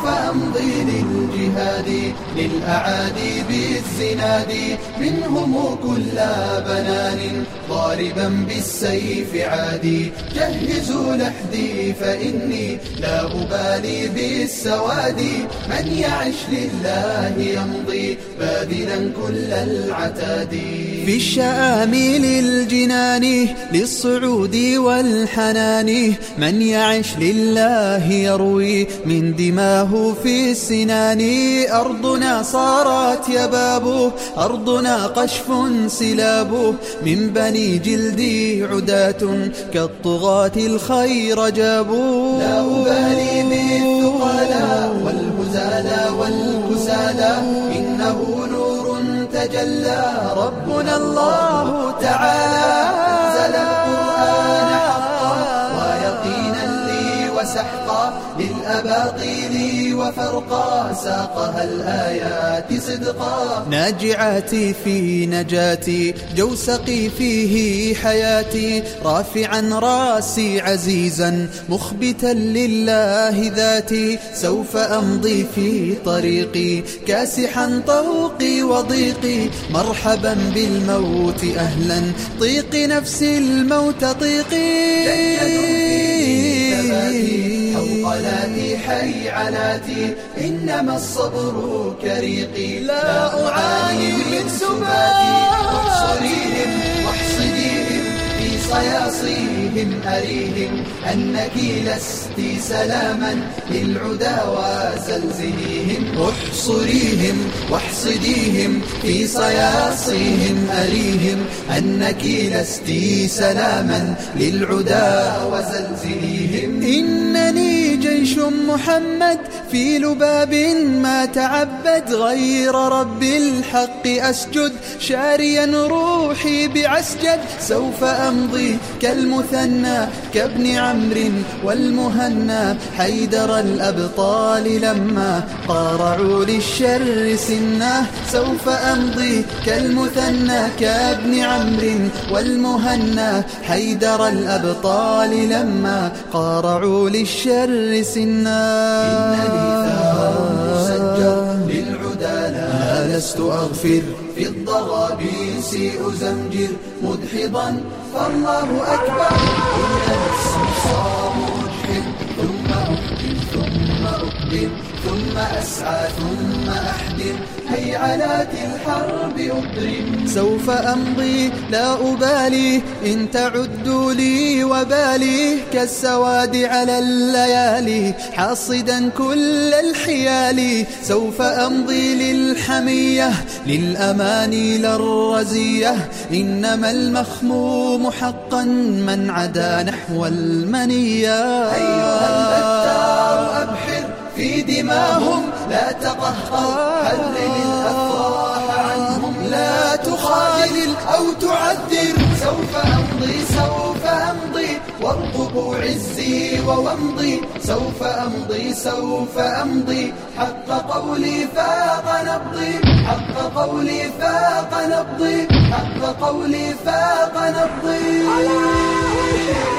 أمضي للجهاد للأعادي بالزناد منهم كل بنان ضاربا بالسيف عادي جهزوا لحدي فإني لا أبالي بالسواد من يعش لله يمضي باذلا كل العتاد في الشآمل الجنان للصعود والحنان من يعش لله يروي من دماه في السنان أرضنا صارت يبابه أرضنا قشف سلابه من بني جلدي عداة كالطغاة الخير جابوا لا أبالي بالثقالا والهزالا والكسالا إنه نور تجلى ربنا الله تعالى أنزل القرآن حقا ويقينا لي وسحقا للأباطيل وفرقا ساقها الآيات صدقا ناجعاتي في نجاتي جوسقي فيه حياتي رافعا راسي عزيزا مخبتا لله ذاتي سوف أمضي في طريقي كاسحا طوقي وضيقي مرحبا بالموت أهلا طيق نفسي الموت طيقي حوقلاتي حي علاتي إنما الصبر كريقي لا أعاني من سباتي احصريهم واحصديهم في صياصيهم أريهم أنك لست سلاما للعدا وزلزليهم احصريهم واحصديهم في صياصيهم أريهم أنك لست سلاما للعدا وزلزليهم إنني جيش محمد في لباب ما تعبد غير رب الحق أسجد شاريا روحي بعسجد سوف أمضي كالمثنى كابن عمرو والمهنى حيدر الأبطال لما قارعوا للشر سناه سوف أمضي كالمثنى كابن عمرو والمهنى حيدر الأبطال لما قارعوا للشر سناه إنني ثار مسجر للعدا لا لست أغفر في الضغابيس أزمجر مدحضا فالله أكبر إن الصمصام مجحد ثم أقدم ثم أقدم ثم أسعى ثم أحدم هيعلات الحرب أضرم سوف أمضي لا أبالي إن تعدوا لي وبالي كالسواد على الليالي حاصدا كل الحيال سوف أمضي للحمية للأماني للرزية إنما المخموم حقا من عدا نحو المنية أيها البتار أبحر في دماهم لا تقهقر حرم الأفراح عنهم لا تخاذل أو تعذر سوف أمضي وارقبوا عزي وومضي سوف أمضي حق قولي فاق نبضي حق قولي فاق نبضي حق قولي فاق نبضي